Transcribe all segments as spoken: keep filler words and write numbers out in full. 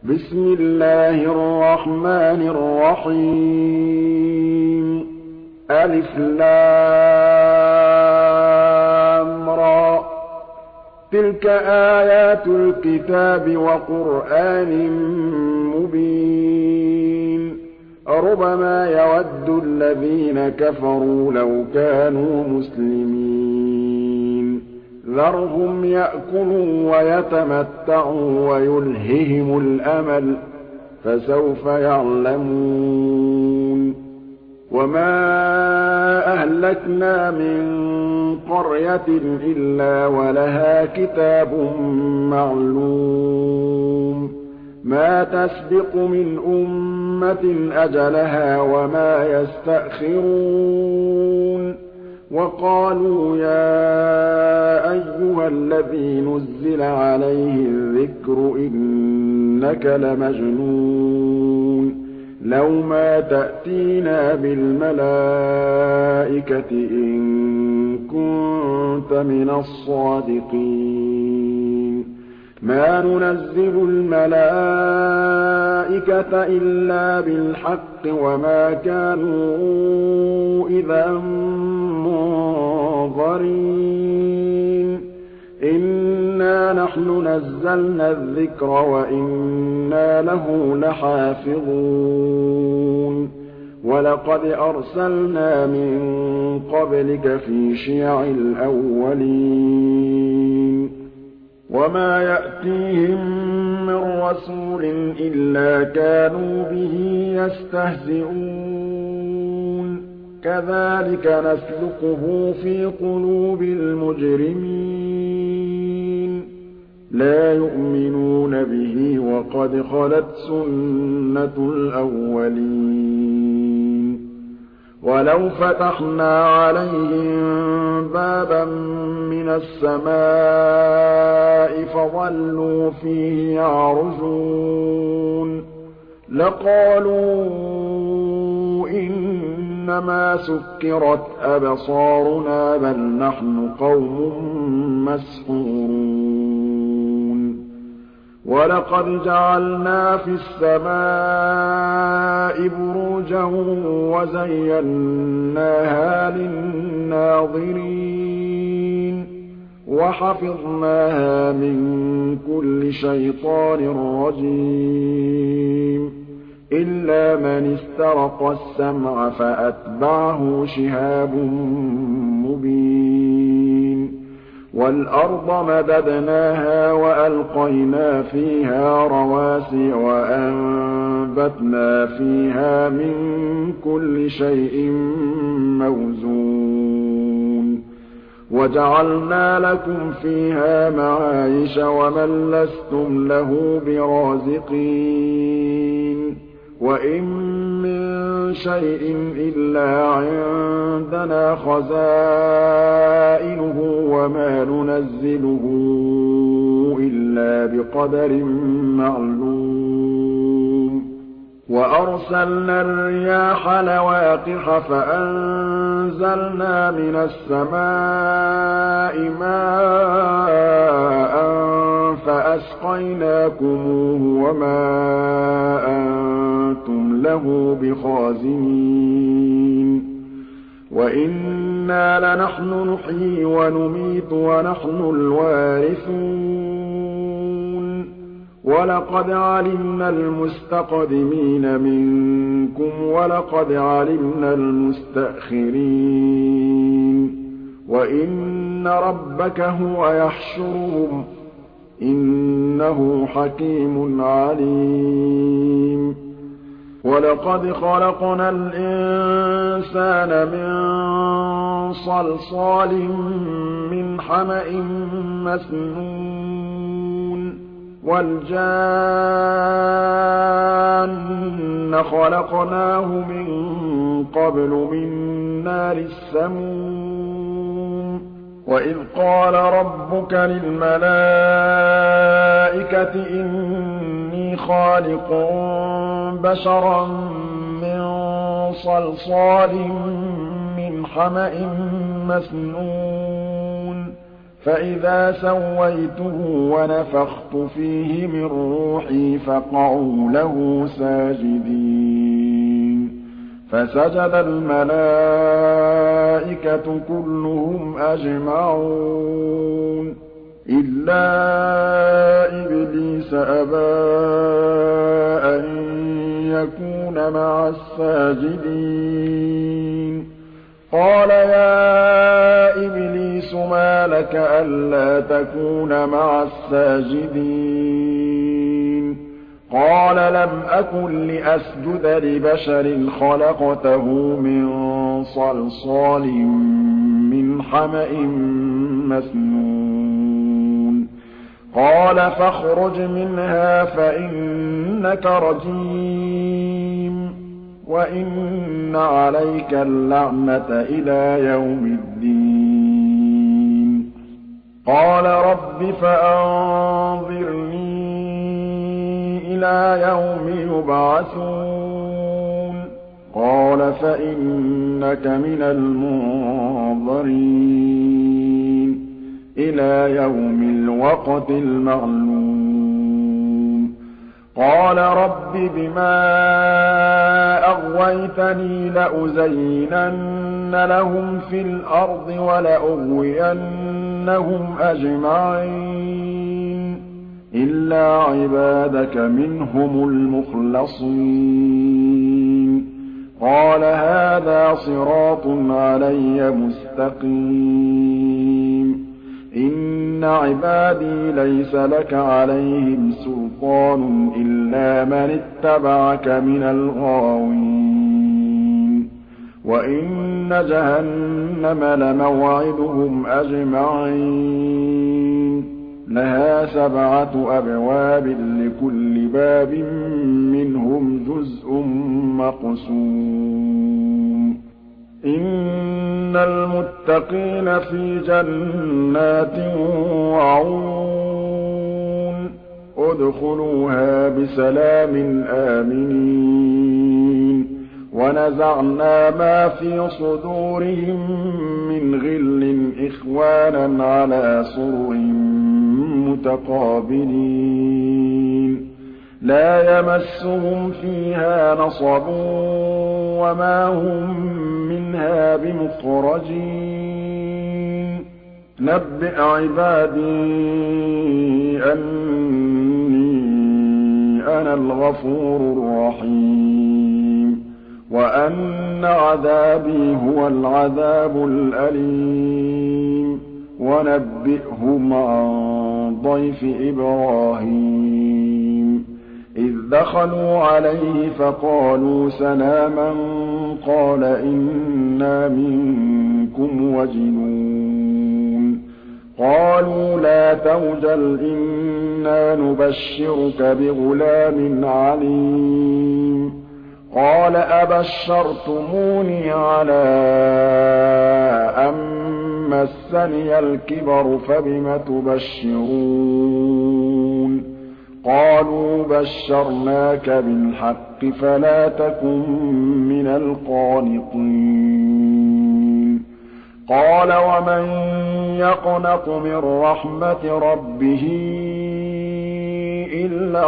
بسم الله الرحمن الرحيم ألف لام را تلك آيات الكتاب وقرآن مبين ربما يود الذين كفروا لو كانوا مسلمين ذرهم يأكلوا ويتمتعوا ويلههم الأمل فسوف يعلمون وما أهلكنا من قرية إلا ولها كتاب معلوم ما تسبق من أمة أجلها وما يستأخرون وقالوا يا أيها الذي نزل عليه الذكر إنك لمجنون لو ما تأتينا بالملائكة إن كنت من الصادقين ما ننزل الملائكة إلا بالحق وما كانوا إذا منظرين إنا نحن نزلنا الذكر وإنا له لحافظون ولقد أرسلنا من قبلك في شيع الأولين وما يأتيهم من رسول إلا كانوا به يستهزئون كذلك نسلكه في قلوب المجرمين لا يؤمنون به وقد خلت سنة الأولين ولو فتحنا عليهم بابا من السماء فظلوا فيه يعرجون لقالوا إنما سكرت أبصارنا بل نحن قوم مسحورون ولقد جعلنا في السماء بروجا وزيناها للناظرين وحفظناها من كل شيطان رجيم إلا من استرق السمع فأتبعه شهاب مبين والأرض مددناها وألقينا فيها رواسي وأنبتنا فيها من كل شيء موزون وجعلنا لكم فيها معايش ومن لستم له برازقين وإن من شيء إلا عندنا خزائنه وما ننزله إلا بقدر معلوم وأرسلنا الرياح لواقح فأنزلنا من السماء ماء فأسقيناكموه وما أنتم له بخازنين وإنا لنحن نحيي ونميت ونحن الوارثون ولقد علمنا المستقدمين منكم ولقد علمنا المستأخرين وإن ربك هو يحشرهم إنه حكيم عليم ولقد خلقنا الإنسان من صلصال من حمأ مسنون والجان خلقناه من قبل من نار السموم وإذ قال ربك للملائكة إني خالق بشرا من صلصال من حمأ مسنون فإذا سويته ونفخت فيه من روحي فقعوا له ساجدين فسجد الملائكة كلهم أجمعون إلا إبليس أبى أن يكون مع الساجدين قال يا إبليس ما لك ألا تكون مع الساجدين قال لم أكن لأسجد لبشر خلقته من صلصال من حمأ مسنون قال فاخرج منها فإنك رجيم وإن عليك اللعنة إلى يوم الدين قال رب فأنظرني إلى يوم يبعثون قال فإنك من المنظرين إلى يوم الوقت المعلوم قال رب بما أغويتني لأزينن لهم في الأرض ولأغوينهم أجمعين إلا عبادك منهم المخلصين قال هذا صراط علي مستقيم إن عبادي ليس لك عليهم سلطان إلا من اتبعك من الغاوين وإن جهنم لموعدهم أجمعين لها سبعة أبواب لكل باب منهم جزء مقسوم إن المتقين في جنات وعيون ادخلوها بسلام آمنين ونزعنا ما في صدورهم من غل إخوانا على سرر متقابلين لا يمسهم فيها نصب وما هم منها بمخرجين نبئ عبادي أني أنا الغفور الرحيم وأن عذابي هو العذاب الأليم ونبئهم عن ضيف إبراهيم إذ دخلوا عليه فقالوا سلاما قال إنا منكم وجلون قالوا لا توجل إنا نبشرك بغلام عليم قال أبشرتموني على أن مسني الكبر فبم تبشرون قالوا بشرناك بالحق فلا تكن من القانطين قال ومن يقنط من رحمة ربه إلا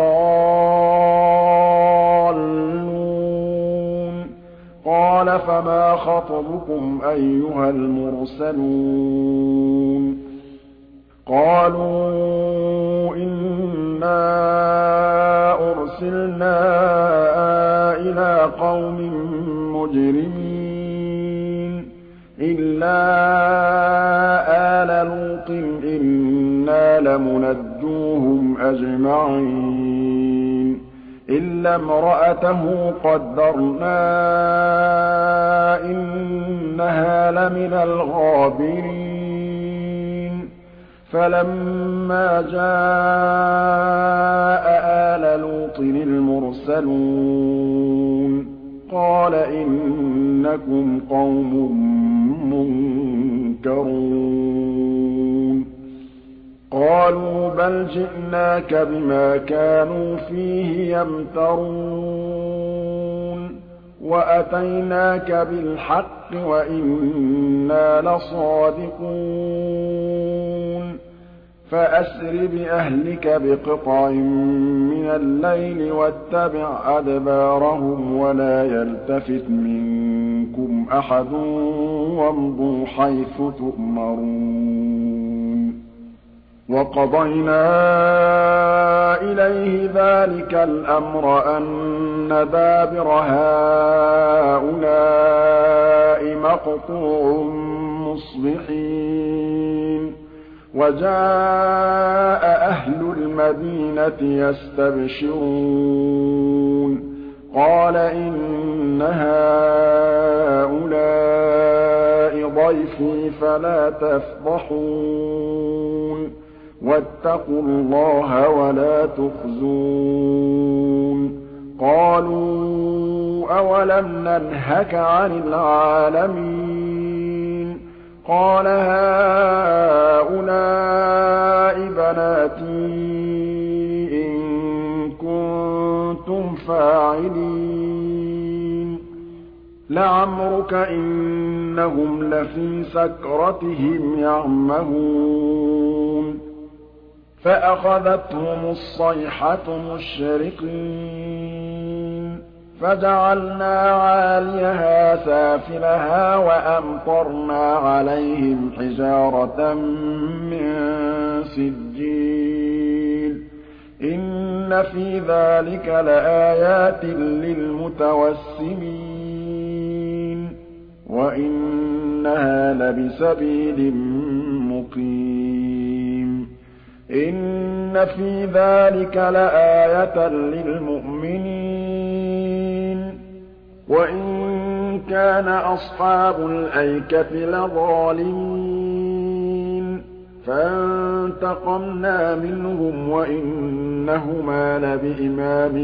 الضالون قال فما خطبكم أيها المرسلون قالوا إنا أرسلنا إلى قوم مجرمين إلا آل لوط إنا لمنجوهم أجمعين إلا امرأته قدرنا إنها لمن الغابرين فلما جاء آل لوط المرسلون قال إنكم قوم منكرون قالوا بل جئناك بما كانوا فيه يمترون وأتيناك بالحق وإنا لصادقون فأسر بأهلك بقطع من الليل واتبع أدبارهم ولا يلتفت منكم أحد وامضوا حيث تؤمرون وقضينا إليه ذلك الأمر أن دابر هؤلاء مقطوع مصبحين وجاء أهل المدينة يستبشرون قال إن هؤلاء ضيفي فلا تفضحون واتقوا الله ولا تخزون قالوا أولم ننهك عن العالمين قال هؤلاء بناتي إن كنتم فاعلين لعمرك إنهم لفي سكرتهم يعمهون فأخذتهم الصيحة مشرقين فجعلنا عاليها سافلها وأمطرنا عليهم حجارة من سجيل إن في ذلك لآيات للمتوسمين وإنها لبسبيل مقيم إن في ذلك لآية للمؤمنين وإن كان أصحاب الأيكة لظالمين فانتقمنا منهم وإنهما لبإمام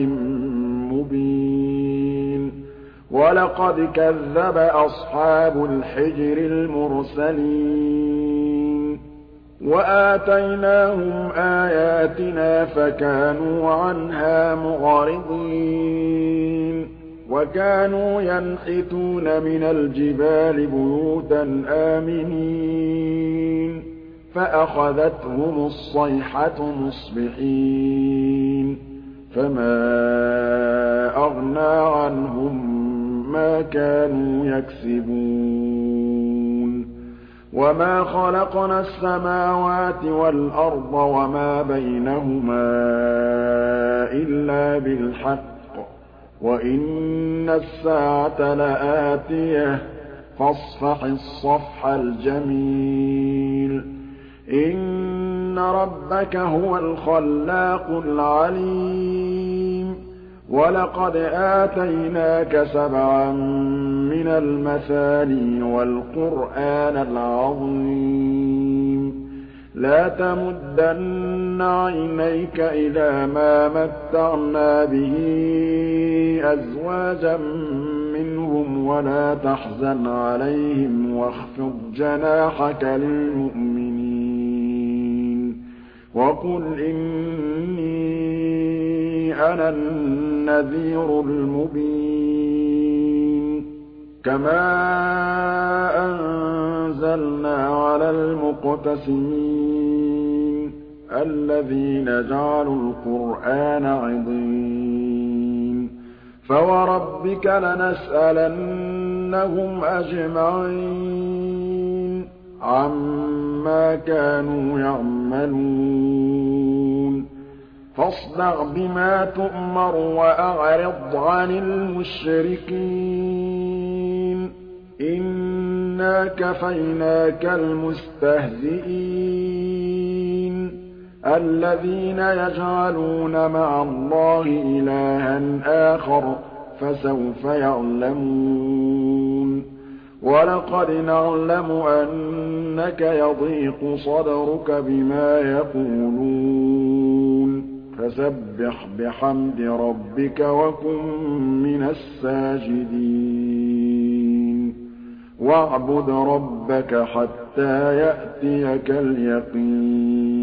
مبين ولقد كذب أصحاب الحجر المرسلين وآتيناهم آياتنا فكانوا عنها معرضين وكانوا ينحتون من الجبال بيوتا آمنين فأخذتهم الصيحة مصبحين فما أغنى عنهم ما كانوا يكسبون وما خلقنا السماوات والأرض وما بينهما إلا بالحق وإن الساعة لآتية فاصفح الصفح الجميل إن ربك هو الخلاق العليم ولقد آتيناك سبعا من المثاني والقرآن العظيم لا تمدن عينيك إلى ما متعنا به أزواجا منهم ولا تحزن عليهم واخفض جناحك للمؤمنين وقل إني أنا النذير المبين كما أنزلنا على المقتسمين الذين جعلوا القرآن عضين فوربك لنسألنهم أجمعين عما كانوا يعملون فاصدع بما تؤمر وأعرض عن المشركين إنا كفيناك المستهزئين الذين يجعلون مع الله إلها آخر فسوف يعلمون ولقد نعلم أنك يضيق صدرك بما يقولون فسبح بحمد ربك وكن من الساجدين واعبد ربك حتى يأتيك اليقين